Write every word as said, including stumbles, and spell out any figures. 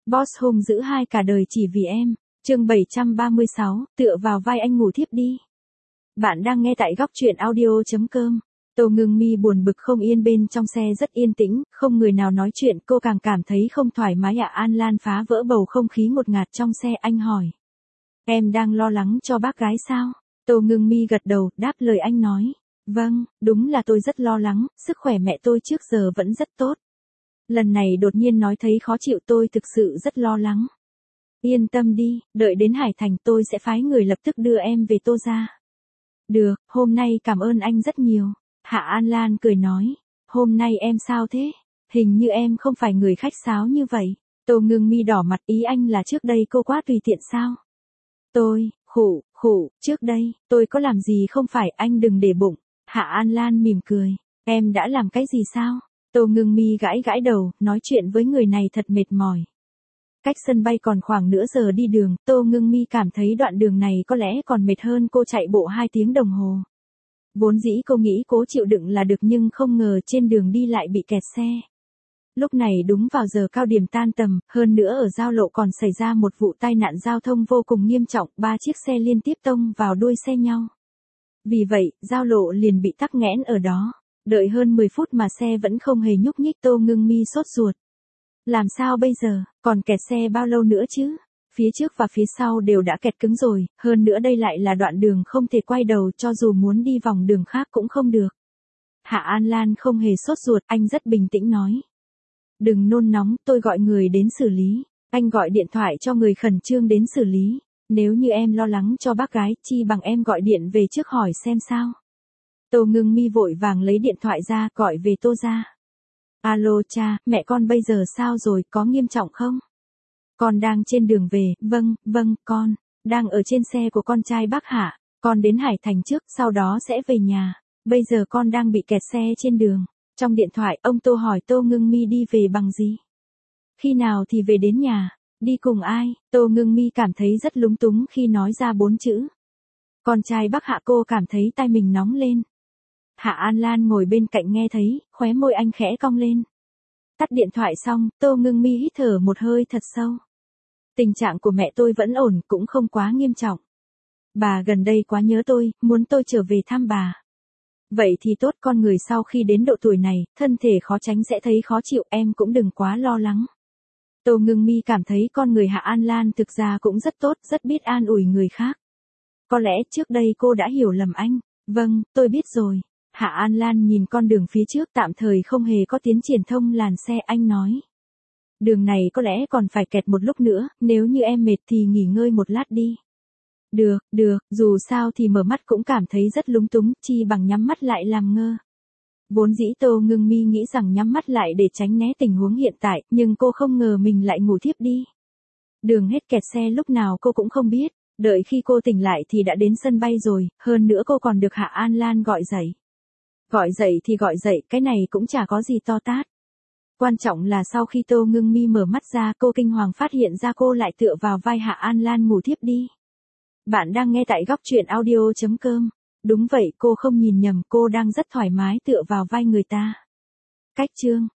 Boss hung dữ hai cả đời chỉ vì em. Chương bảy trăm ba mươi sáu, tựa vào vai anh ngủ thiếp đi. Bạn đang nghe tại góc truyện audio.com. Tô Ngưng Mi buồn bực không yên, bên trong xe rất yên tĩnh, không người nào nói chuyện, cô càng cảm thấy không thoải mái. Hạ An Lan phá vỡ bầu không khí ngột ngạt trong xe, anh hỏi. Em đang lo lắng cho bác gái sao? Tô Ngưng Mi gật đầu, đáp lời anh nói. Vâng, đúng là tôi rất lo lắng, sức khỏe mẹ tôi trước giờ vẫn rất tốt. Lần này đột nhiên nói thấy khó chịu, tôi thực sự rất lo lắng. Yên tâm đi, đợi đến Hải Thành tôi sẽ phái người lập tức đưa em về Tô gia. Được, hôm nay cảm ơn anh rất nhiều. Hạ An Lan cười nói. Hôm nay em sao thế? Hình như em không phải người khách sáo như vậy. Tô Ngưng Mi đỏ mặt, ý anh là trước đây cô quá tùy tiện sao? Tôi, khụ, khụ, trước đây, tôi có làm gì không phải, anh đừng để bụng. Hạ An Lan mỉm cười. Em đã làm cái gì sao? Tô Ngưng Mi gãi gãi đầu, nói chuyện với người này thật mệt mỏi. Cách sân bay còn khoảng nửa giờ đi đường, Tô Ngưng Mi cảm thấy đoạn đường này có lẽ còn mệt hơn cô chạy bộ hai tiếng đồng hồ. Vốn dĩ cô nghĩ cố chịu đựng là được, nhưng không ngờ trên đường đi lại bị kẹt xe. Lúc này đúng vào giờ cao điểm tan tầm, hơn nữa ở giao lộ còn xảy ra một vụ tai nạn giao thông vô cùng nghiêm trọng, ba chiếc xe liên tiếp tông vào đuôi xe nhau. Vì vậy, giao lộ liền bị tắc nghẽn ở đó. Đợi hơn mười phút mà xe vẫn không hề nhúc nhích, Tô Ngưng Mi sốt ruột. Làm sao bây giờ, còn kẹt xe bao lâu nữa chứ? Phía trước và phía sau đều đã kẹt cứng rồi, hơn nữa đây lại là đoạn đường không thể quay đầu, cho dù muốn đi vòng đường khác cũng không được. Hạ An Lan không hề sốt ruột, anh rất bình tĩnh nói. Đừng nôn nóng, tôi gọi người đến xử lý. Anh gọi điện thoại cho người khẩn trương đến xử lý. Nếu như em lo lắng cho bác gái, chi bằng em gọi điện về trước hỏi xem sao. Tô Ngưng Mi vội vàng lấy điện thoại ra, gọi về Tô gia. Alo cha, mẹ con bây giờ sao rồi, có nghiêm trọng không? Con đang trên đường về, vâng, vâng, con, đang ở trên xe của con trai bác Hạ, con đến Hải Thành trước, sau đó sẽ về nhà, bây giờ con đang bị kẹt xe trên đường. Trong điện thoại, ông Tô hỏi Tô Ngưng Mi đi về bằng gì? Khi nào thì về đến nhà? Đi cùng ai? Tô Ngưng Mi cảm thấy rất lúng túng khi nói ra bốn chữ. Con trai bác Hạ, cô cảm thấy tai mình nóng lên. Hạ An Lan ngồi bên cạnh nghe thấy, khóe môi anh khẽ cong lên. Tắt điện thoại xong, Tô Ngưng Mi hít thở một hơi thật sâu. Tình trạng của mẹ tôi vẫn ổn, cũng không quá nghiêm trọng. Bà gần đây quá nhớ tôi, muốn tôi trở về thăm bà. Vậy thì tốt, con người sau khi đến độ tuổi này, thân thể khó tránh sẽ thấy khó chịu, em cũng đừng quá lo lắng. Tô Ngưng Mi cảm thấy con người Hạ An Lan thực ra cũng rất tốt, rất biết an ủi người khác. Có lẽ trước đây cô đã hiểu lầm anh. Vâng, tôi biết rồi. Hạ An Lan nhìn con đường phía trước tạm thời không hề có tiến triển thông làn xe, anh nói. Đường này có lẽ còn phải kẹt một lúc nữa, nếu như em mệt thì nghỉ ngơi một lát đi. Được, được, dù sao thì mở mắt cũng cảm thấy rất lúng túng, chi bằng nhắm mắt lại làm ngơ. Vốn dĩ Tô Ngưng Mi nghĩ rằng nhắm mắt lại để tránh né tình huống hiện tại, nhưng cô không ngờ mình lại ngủ thiếp đi. Đường hết kẹt xe lúc nào cô cũng không biết, đợi khi cô tỉnh lại thì đã đến sân bay rồi, hơn nữa cô còn được Hạ An Lan gọi dậy. Gọi dậy thì gọi dậy, cái này cũng chả có gì to tát. Quan trọng là sau khi Tô Ngưng Mi mở mắt ra, cô kinh hoàng phát hiện ra cô lại tựa vào vai Hạ An Lan ngủ thiếp đi. Bạn đang nghe tại góc truyện audio.com. Đúng vậy, cô không nhìn nhầm, cô đang rất thoải mái tựa vào vai người ta. Cách chương